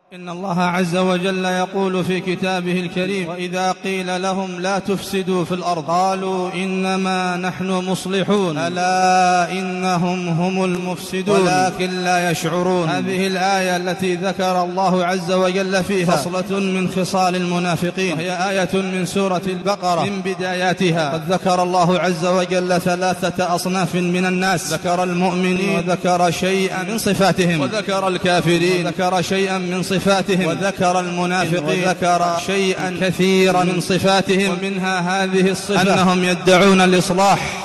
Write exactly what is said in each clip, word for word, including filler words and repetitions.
إن الله عز وجل يقول في كتابه الكريم: وإذا قيل لهم لا تفسدوا في الأرض قالوا إنما نحن مصلحون ألا إنهم هم المفسدون ولكن لا يشعرون. هذه الآية التي ذكر الله عز وجل فيها خصلة من خصال المنافقين، وهي آية من سورة البقرة من بداياتها. قد ذكر الله عز وجل ثلاثة أصناف من الناس: ذكر المؤمنين، وذكر شيئا من صفاتهم، وذكر الكافرين، وذكر شيئا من صفاتهم، وذكر المنافقين، وذكر شيئا كثيرا من صفاتهم. ومنها هذه الصفة أنهم يدعون الإصلاح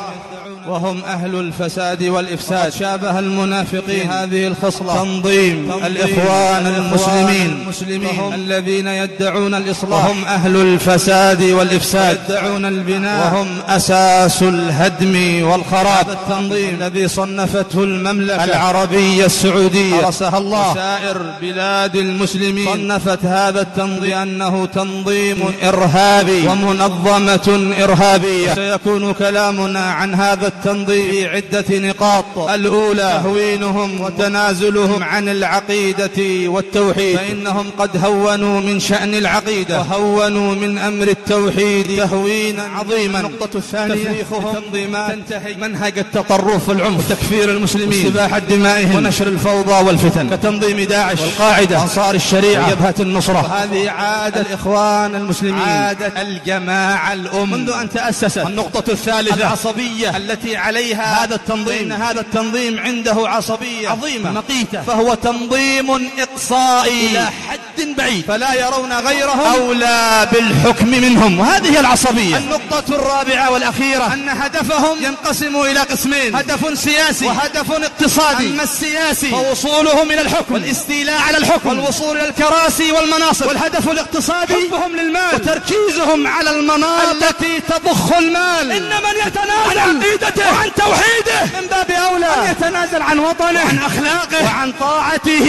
وهم أهل الفساد والإفساد. شابه المنافقين هذه الخصلة تنظيم الإخوان المسلمين الذين يدعون الإصلاح وهم أهل الفساد والإفساد، يدعون البناء وهم أساس الهدم والخراب. هذا التنظيم الذي صنفته المملكة العربية السعودية حرسها الله وسائر بلاد المسلمين، صنفت هذا التنظيم بأنه تنظيم إرهابي ومنظمة إرهابية. سيكون كلامنا عن هذا التنظيم في عدة نقاط. الأولى تهوينهم وتنازلهم عن العقيدة والتوحيد، فإنهم قد هونوا من شأن العقيدة وهونوا من أمر التوحيد تهوينا عظيما. النقطة الثانية تفريخهم تنظيمات تنتهج منهج التطرف والعنف وتكفير المسلمين واستباحة دمائهم ونشر الفوضى والفتن، كتنظيم داعش والقاعدة وأنصار الشريعة وجبهة النصرة. هذه عادة الإخوان المسلمين، عادة الجماعة الأم منذ أن تأسست. النقطة الثالثة العصبية التي عليها هذا التنظيم، إن هذا التنظيم عنده عصبية عظيمة مقيتة، فهو تنظيم إقصائي إلى حد بعيد، فلا يرون غيرهم أولى بالحكم منهم، وهذه العصبية. النقطة الرابعة والأخيرة أن هدفهم ينقسم إلى قسمين: هدف سياسي وهدف اقتصادي. أما السياسي فوصولهم إلى الحكم والاستيلاء على الحكم والوصول إلى الكراسي والمناصب، والهدف الاقتصادي حبهم للمال وتركيزهم على المناطق التي تضخ المال. إن من يتنازل عن عقيدته وعن توحيده من باب أولى أن يتنازل عن وطنه وعن أخلاقه وعن طاعته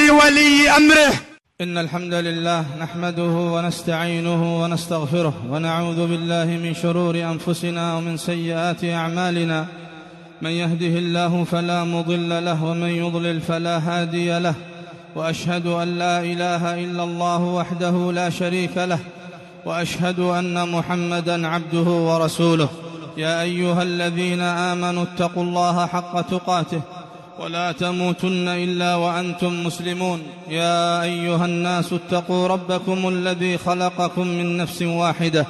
لولي أمره. إن الحمد لله نحمده ونستعينه ونستغفره، ونعوذ بالله من شرور أنفسنا ومن سيئات أعمالنا. من يهده الله فلا مضل له، ومن يضلل فلا هادي له. وأشهد أن لا إله إلا الله وحده لا شريك له، وأشهد أن محمدا عبده ورسوله. يا أيها الذين آمنوا اتقوا الله حق تقاته ولا تموتن إلا وأنتم مسلمون. يا أيها الناس اتقوا ربكم الذي خلقكم من نفس واحدة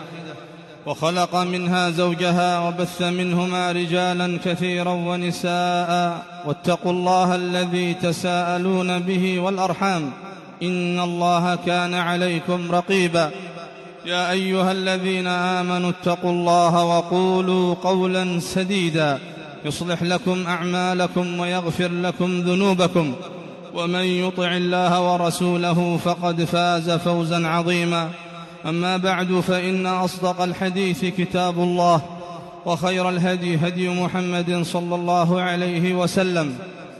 وخلق منها زوجها وبث منهما رجالا كثيرا ونساء، واتقوا الله الذي تساءلون به والأرحام، إن الله كان عليكم رقيبا. يا أيها الذين آمنوا اتقوا الله وقولوا قولا سديدا يصلح لكم أعمالكم ويغفر لكم ذنوبكم، ومن يطع الله ورسوله فقد فاز فوزا عظيما. أما بعد، فإن أصدق الحديث كتاب الله، وخير الهدي هدي محمد صلى الله عليه وسلم،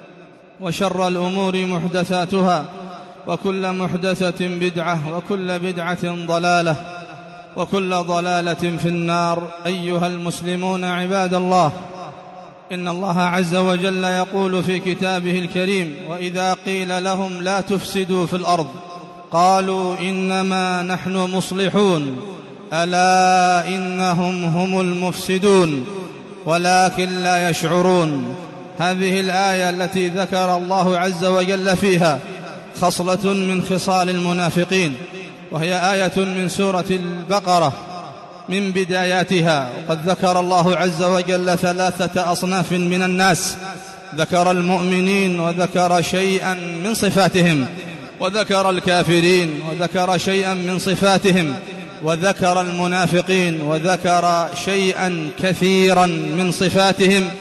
وشر الأمور محدثاتها، وكل محدثة بدعة، وكل بدعة ضلالة، وكل ضلالة في النار. أيها المسلمون عباد الله، إن الله عز وجل يقول في كتابه الكريم: وإذا قيل لهم لا تفسدوا في الأرض قالوا إنما نحن مصلحون ألا إنهم هم المفسدون ولكن لا يشعرون. هذه الآية التي ذكر الله عز وجل فيها خصلة من خصال المنافقين، وهي آية من سورة البقرة من بداياتها. وقد ذكر الله عز وجل ثلاثة أصناف من الناس: ذكر المؤمنين، وذكر شيئا من صفاتهم، وذكر الكافرين، وذكر شيئا من صفاتهم، وذكر المنافقين، وذكر شيئا كثيرا من صفاتهم.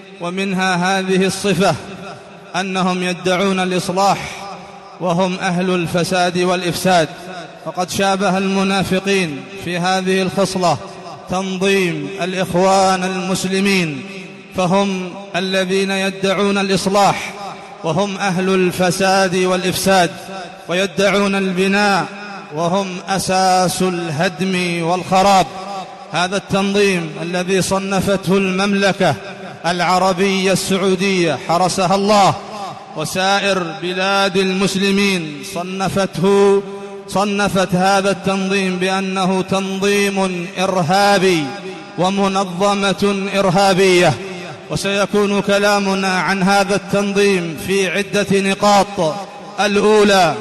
ومنها هذه الصفة أنهم يدعون الإصلاح وهم أهل الفساد والإفساد. فقد شابه المنافقين في هذه الخصلة تنظيم الإخوان المسلمين، فهم الذين يدعون الإصلاح وهم أهل الفساد والإفساد، ويدعون البناء وهم أساس الهدم والخراب. هذا التنظيم الذي صنفته المملكة العربية السعودية حرسها الله وسائر بلاد المسلمين صنفته صنفت هذا التنظيم بأنه تنظيم إرهابي ومنظمة إرهابية. وسيكون كلامنا عن هذا التنظيم في عدة نقاط. الأولى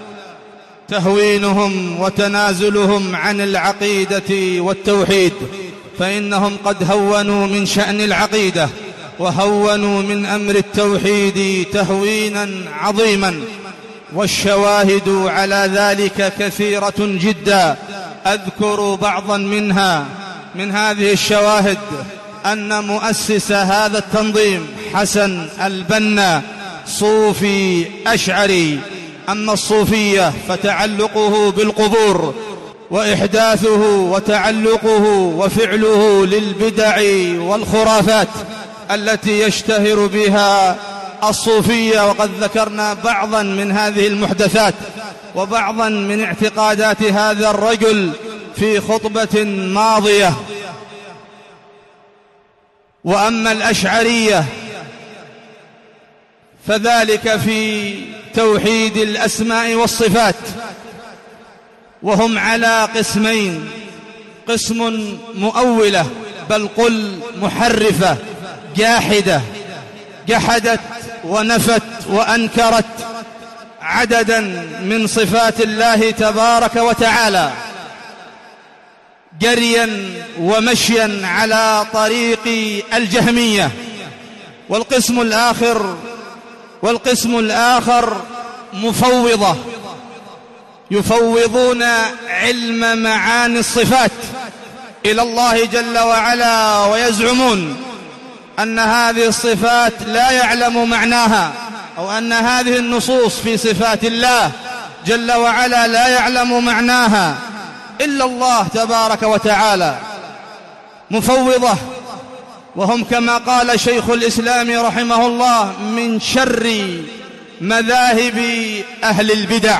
تهوينهم وتنازلهم عن العقيدة والتوحيد، فإنهم قد هونوا من شأن العقيدة وهونوا من أمر التوحيد تهوينا عظيما، والشواهد على ذلك كثيرة جدا. أذكر بعضا منها. من هذه الشواهد أن مؤسس هذا التنظيم حسن البنا صوفي أشعري. أما الصوفية فتعلقه بالقبور وإحداثه وتعلقه وفعله للبدع والخرافات التي يشتهر بها الصوفية، وقد ذكرنا بعضا من هذه المحدثات وبعضا من اعتقادات هذا الرجل في خطبة ماضية. وأما الأشعرية فذلك في توحيد الأسماء والصفات، وهم على قسمين: قسم مؤولة بل قل محرفة جاحدة، جحدت ونفت وأنكرت عددا من صفات الله تبارك وتعالى جريا ومشيا على طريق الجهمية. والقسم الآخر والقسم الآخر مفوضة، يفوضون علم معاني الصفات إلى الله جل وعلا، ويزعمون أن هذه الصفات لا يعلم معناها، أو أن هذه النصوص في صفات الله جل وعلا لا يعلم معناها إلا الله تبارك وتعالى. مفوضة، وهم كما قال شيخ الإسلام رحمه الله من شر مذاهب أهل البدع.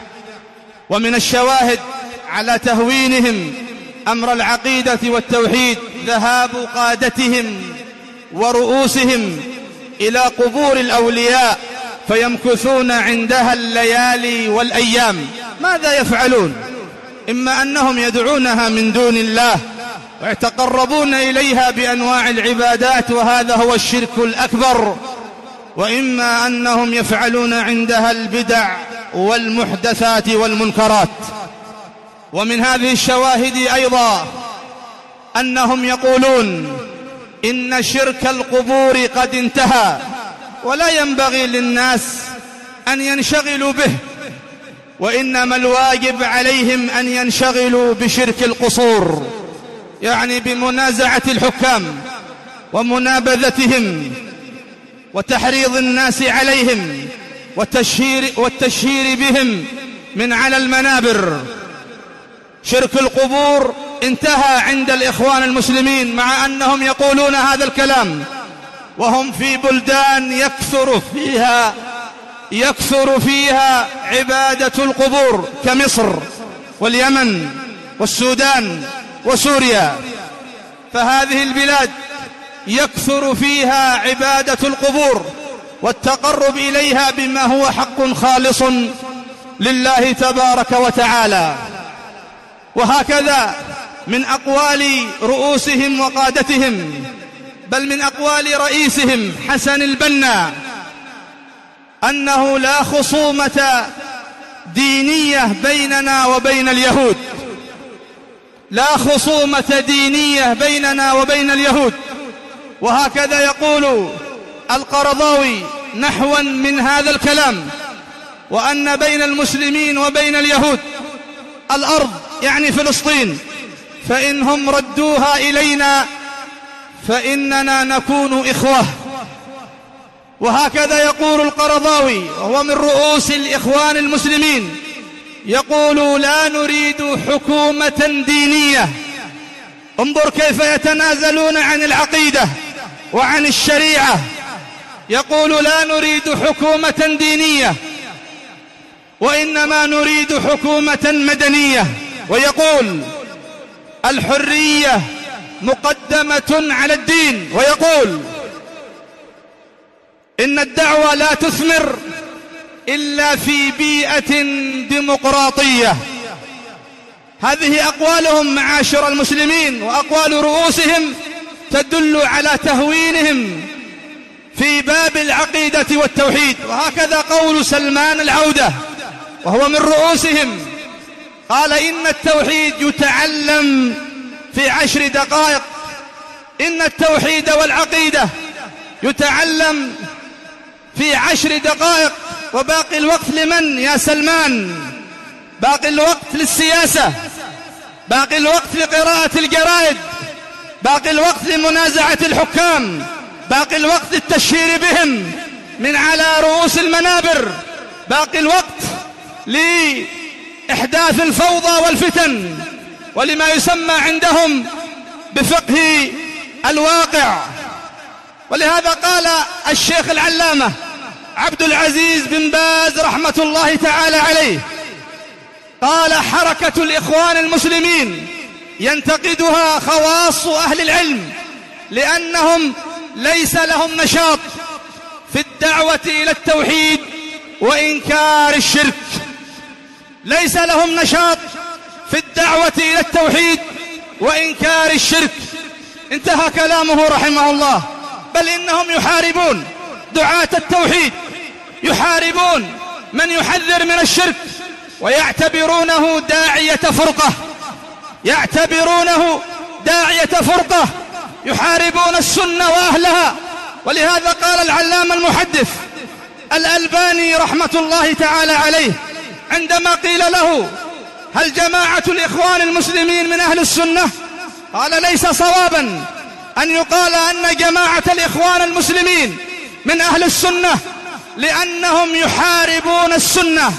ومن الشواهد على تهوينهم أمر العقيدة والتوحيد ذهاب قادتهم ورؤوسهم إلى قبور الأولياء فيمكثون عندها الليالي والأيام. ماذا يفعلون؟ إما أنهم يدعونها من دون الله ويتقربون إليها بأنواع العبادات، وهذا هو الشرك الأكبر، وإما أنهم يفعلون عندها البدع والمحدثات والمنكرات. ومن هذه الشواهد أيضا أنهم يقولون إن شرك القبور قد انتهى، ولا ينبغي للناس أن ينشغلوا به، وإنما الواجب عليهم أن ينشغلوا بشرك القصور، يعني بمنازعة الحكام ومنابذتهم وتحريض الناس عليهم والتشهير, والتشهير بهم من على المنابر. شرك القبور انتهى عند الإخوان المسلمين، مع أنهم يقولون هذا الكلام وهم في بلدان يكثر فيها يكثر فيها عبادة القبور كمصر واليمن والسودان وسوريا. فهذه البلاد يكثر فيها عبادة القبور والتقرب إليها بما هو حق خالص لله تبارك وتعالى. وهكذا من أقوال رؤوسهم وقادتهم، بل من أقوال رئيسهم حسن البنا، أنه لا خصومة دينية بيننا وبين اليهود، لا خصومة دينية بيننا وبين اليهود. وهكذا يقول القرضاوي نحوا من هذا الكلام، وأن بين المسلمين وبين اليهود الأرض، يعني فلسطين، فإنهم ردوها إلينا فإننا نكون إخوة. وهكذا يقول القرضاوي وهو من رؤوس الإخوان المسلمين، يقول لا نريد حكومة دينية. انظر كيف يتنازلون عن العقيدة وعن الشريعة. يقول لا نريد حكومة دينية، وإنما نريد حكومة مدنية. ويقول الحرية مقدمة على الدين، ويقول إن الدعوة لا تثمر إلا في بيئة ديمقراطية. هذه أقوالهم معاشر المسلمين، وأقوال رؤوسهم تدل على تهوينهم في باب العقيدة والتوحيد. وهكذا قول سلمان العودة وهو من رؤوسهم، قال إن التوحيد يتعلم في عشر دقائق، إن التوحيد والعقيدة يتعلم في عشر دقائق، وباقي الوقت لمن يا سلمان؟ باقي الوقت للسياسة، باقي الوقت لقراءة الجرائد، باقي الوقت لمنازعة الحكام، باقي الوقت للتشهير بهم من على رؤوس المنابر، باقي الوقت لإحداث الفوضى والفتن ولما يسمى عندهم بفقه الواقع. ولهذا قال الشيخ العلامة عبد العزيز بن باز رحمة الله تعالى عليه، قال حركة الإخوان المسلمين ينتقدها خواص أهل العلم لأنهم ليس لهم نشاط في الدعوة إلى التوحيد وإنكار الشرك، ليس لهم نشاط في الدعوة إلى التوحيد وإنكار الشرك. انتهى كلامه رحمه الله. بل إنهم يحاربون دعاة التوحيد، يحاربون من يحذر من الشرك، ويعتبرونه داعية فرقة، يعتبرونه داعية فرقة، يحاربون السنة وأهلها. ولهذا قال العلامة المحدث الألباني رحمة الله تعالى عليه عندما قيل له هل جماعة الإخوان المسلمين من أهل السنة؟ قال ليس صوابا أن يقال أن جماعة الإخوان المسلمين من أهل السنة، لأنهم يحاربون السنة،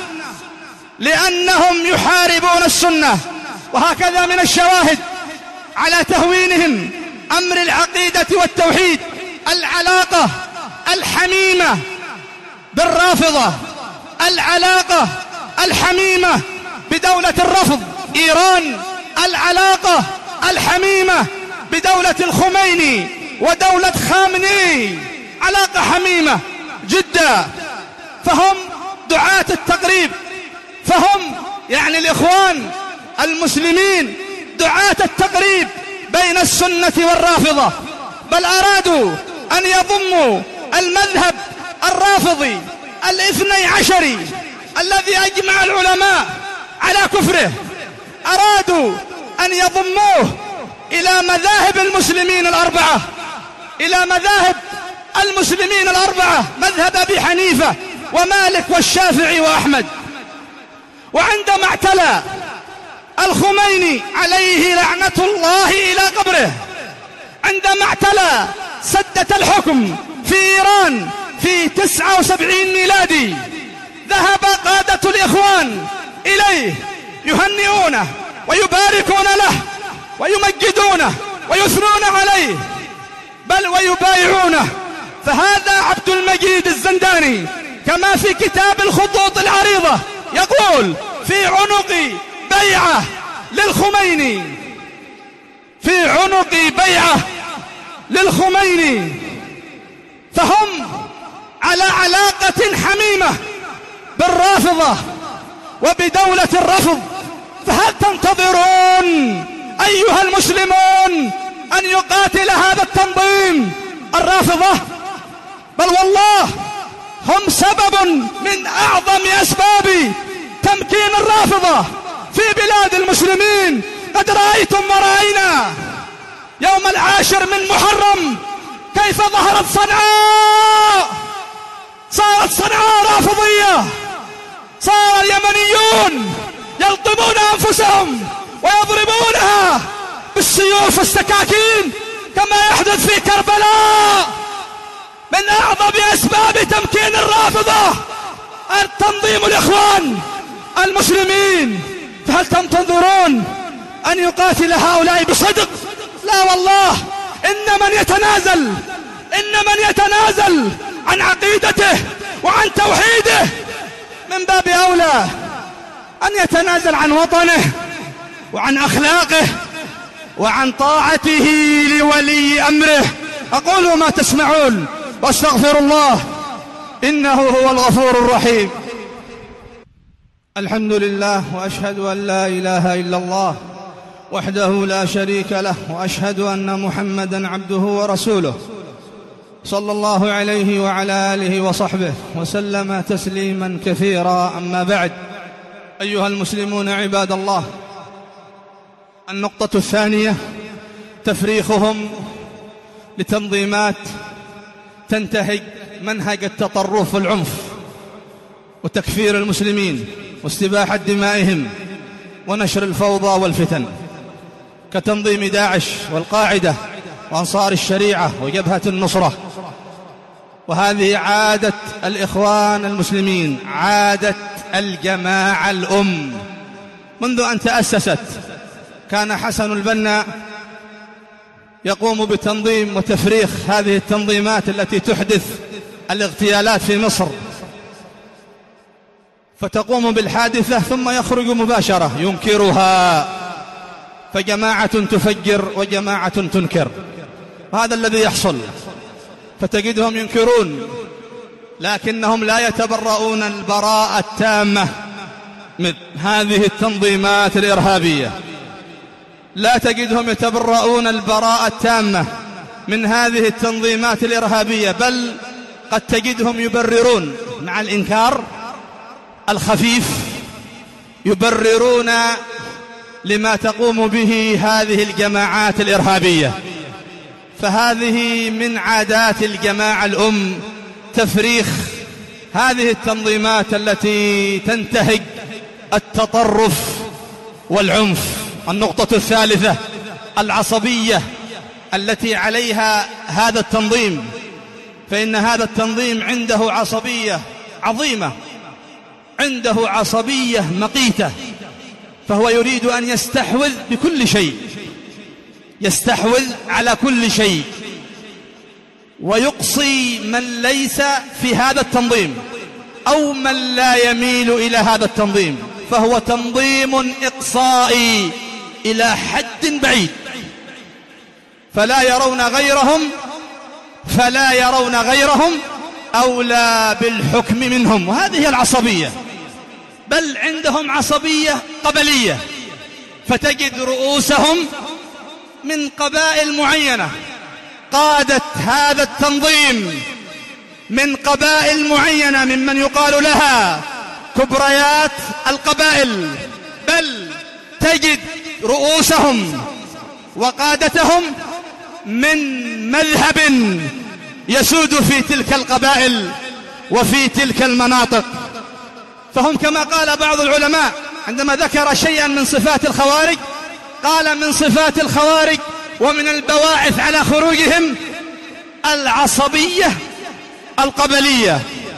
لأنهم يحاربون السنة. وهكذا من الشواهد على تهوينهم أمر العقيدة والتوحيد العلاقة الحميمة بالرافضة، العلاقة الحميمة بدولة الرفض إيران، العلاقة الحميمة بدولة الخميني ودولة خامنئي، علاقة حميمة جدا. فهم دعاة التقريب، فهم يعني الإخوان المسلمين دعاة التقريب بين السنة والرافضة، بل أرادوا أن يضموا المذهب الرافضي الاثني عشري الذي أجمع العلماء على كفره، أرادوا أن يضموه إلى مذاهب المسلمين الأربعة، إلى مذاهب المسلمين الأربعة، مذهب أبي حنيفة ومالك والشافعي وأحمد. وعندما اعتلى الخميني عليه لعنة الله إلى قبره، عندما اعتلى سدة الحكم في إيران في تسعة وسبعين ميلادي، ذهب قادة الإخوان إليه يهنئونه ويباركون له ويمجدونه ويثنون عليه، بل ويبايعونه. فهذا عبد المجيد الزنداني كما في كتاب الخطوط العريضة يقول في عنق بيعة للخميني، في عنق بيعة للخميني. فهم على علاقة حميمة بالرافضة وبدولة الرفض. فهل تنتظرون أيها المسلمون أن يقاتل هذا التنظيم الرافضة؟ بل والله هم سبب من أعظم أسباب تمكين الرافضة في بلاد المسلمين. قد رأيتم ورأينا يوم العاشر من محرم كيف ظهرت صنعاء، صارت صنعاء رافضية، صار اليمنيون يلطمون أنفسهم ويضربونها بالسيوف والسكاكين كما يحدث في كربلاء. من أعظم أسباب تمكين الرافضة التنظيم الإخوان المسلمين. فهل تنتظرون أن يقاتل هؤلاء بصدق؟ لا والله، إن من يتنازل إن من يتنازل عن عقيدته وعن توحيده من باب أولى أن يتنازل عن وطنه وعن أخلاقه وعن طاعته لولي أمره. أقول ما تسمعون واستغفر الله إنه هو الغفور الرحيم. الحمد لله، وأشهد أن لا إله إلا الله وحده لا شريك له، وأشهد أن محمدًا عبده ورسوله، صلى الله عليه وعلى آله وصحبه وسلم تسليمًا كثيرا. أما بعد، أيها المسلمون عباد الله، النقطة الثانية تفريخهم لتنظيمات تنتهج منهج التطرف والعنف وتكفير المسلمين واستباحة دمائهم ونشر الفوضى والفتن، كتنظيم داعش والقاعدة وأنصار الشريعة وجبهة النصرة. وهذه عادة الإخوان المسلمين، عادة الجماعة الأم منذ أن تأسست. كان حسن البنا يقوم بتنظيم وتفريخ هذه التنظيمات التي تحدث الاغتيالات في مصر، فتقوم بالحادثة ثم يخرج مباشرة ينكرها، فجماعة تفجر وجماعة تنكر، وهذا الذي يحصل. فتجدهم ينكرون لكنهم لا يتبرؤون البراءة التامة من هذه التنظيمات الإرهابية، لا تجدهم يتبرؤون البراءة التامة من هذه التنظيمات الإرهابية، بل قد تجدهم يبررون مع الإنكار الخفيف، يبررون لما تقوم به هذه الجماعات الإرهابية. فهذه من عادات الجماعة الأم، تفريخ هذه التنظيمات التي تنتهج التطرف والعنف. النقطة الثالثة العصبية التي عليها هذا التنظيم، فإن هذا التنظيم عنده عصبية عظيمة، عنده عصبية مقيتة، فهو يريد أن يستحوذ بكل شيء، يستحوذ على كل شيء، ويقصي من ليس في هذا التنظيم أو من لا يميل إلى هذا التنظيم، فهو تنظيم إقصائي إلى حد بعيد، فلا يرون غيرهم فلا يرون غيرهم أولى بالحكم منهم. وهذه هي العصبية، بل عندهم عصبية قبلية، فتجد رؤوسهم من قبائل معينة، قادة هذا التنظيم من قبائل معينة ممن يقال لها كبريات القبائل، بل تجد رؤوسهم وقادتهم من مذهب يسود في تلك القبائل وفي تلك المناطق. فهم كما قال بعض العلماء عندما ذكر شيئا من صفات الخوارج، قال من صفات الخوارج ومن البواعث على خروجهم العصبية القبلية.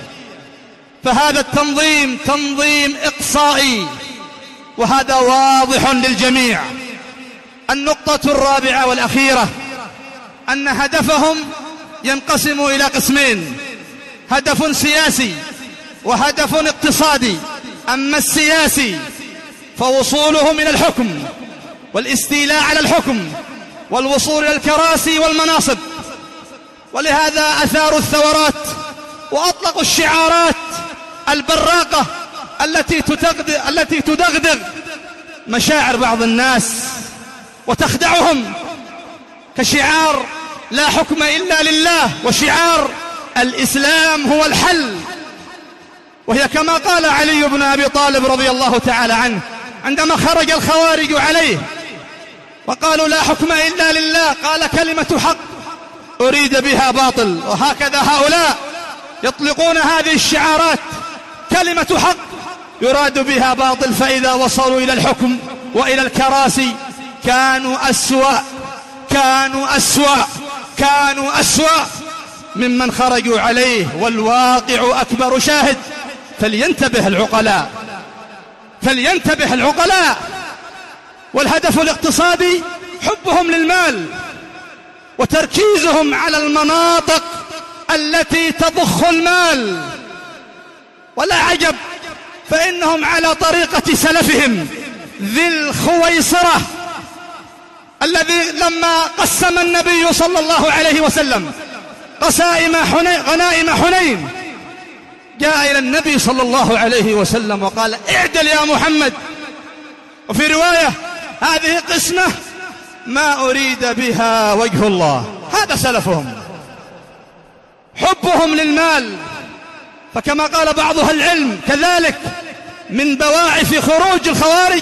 فهذا التنظيم تنظيم إقصائي، وهذا واضح للجميع. النقطة الرابعة والأخيرة أن هدفهم ينقسم إلى قسمين: هدف سياسي وهدف اقتصادي. أما السياسي فوصولهم إلى الحكم والاستيلاء على الحكم والوصول إلى الكراسي والمناصب، ولهذا أثاروا الثورات وأطلقوا الشعارات البراقة التي تدغدغ, التي تدغدغ مشاعر بعض الناس وتخدعهم، كشعار لا حكم إلا لله وشعار الإسلام هو الحل. وهي كما قال علي بن أبي طالب رضي الله تعالى عنه عندما خرج الخوارج عليه وقالوا لا حكم إلا لله، قال كلمة حق أريد بها باطل. وهكذا هؤلاء يطلقون هذه الشعارات، كلمة حق يراد بها باطل، فإذا وصلوا إلى الحكم وإلى الكراسي كانوا أسوأ كانوا أسوأ كانوا أسوأ ممن خرجوا عليه. والواقع أكبر شاهد. فلينتبه العقلاء فلينتبه العقلاء والهدف الاقتصادي حبهم للمال وتركيزهم على المناطق التي تضخ المال. ولا عجب، فإنهم على طريقة سلفهم ذي الخويصرة الذي لما قسم النبي صلى الله عليه وسلم قسائم حنين غنائم حنين جاء إلى النبي صلى الله عليه وسلم وقال اعدل يا محمد. وفي رواية هذه قسمة ما أريد بها وجه الله. هذا سلفهم، حبهم للمال. فكما قال بعض أهل العلم كذلك من بواعث خروج الخوارج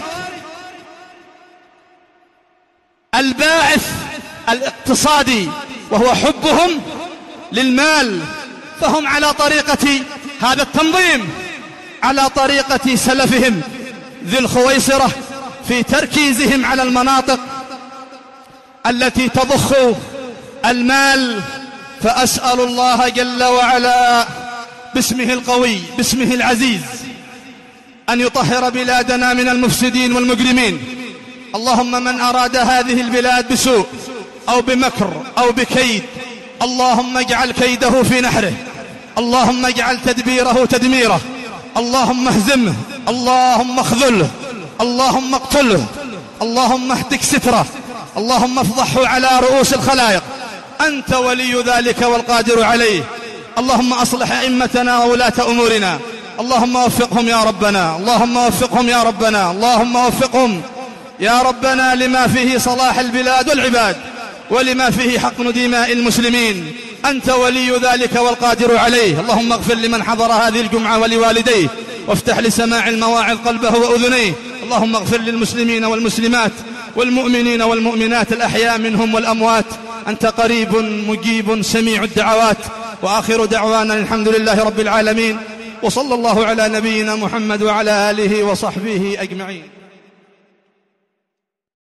الباعث الاقتصادي، وهو حبهم للمال. فهم على طريقة هذا التنظيم، على طريقة سلفهم ذي الخويصرة في تركيزهم على المناطق التي تضخ المال. فأسأل الله جل وعلا باسمه القوي باسمه العزيز أن يطهر بلادنا من المفسدين والمجرمين. اللهم من أراد هذه البلاد بسوء أو بمكر أو بكيد اللهم اجعل كيده في نحره، اللهم اجعل تدبيره تدميره، اللهم اهزمه، اللهم اخذله، اللهم اقتله، اللهم اهتك ستره، اللهم افضحه على رؤوس الخلائق. أنت ولي ذلك والقادر عليه. اللهم أصلح أئمتنا وولاة أمورنا، اللهم وفقهم يا ربنا، اللهم وفقهم يا ربنا، اللهم وفقهم يا ربنا لما فيه صلاح البلاد والعباد ولما فيه حقن دماء المسلمين. أنت ولي ذلك والقادر عليه. اللهم اغفر لمن حضر هذه الجمعة ولوالديه، وافتح لسماع المواعظ قلبه وأذنيه. اللهم اغفر للمسلمين والمسلمات والمؤمنين والمؤمنات الأحياء منهم والأموات. أنت قريب مجيب سميع الدعوات. وآخر دعوانا الحمد لله رب العالمين، وصلى الله على نبينا محمد وعلى آله وصحبه أجمعين.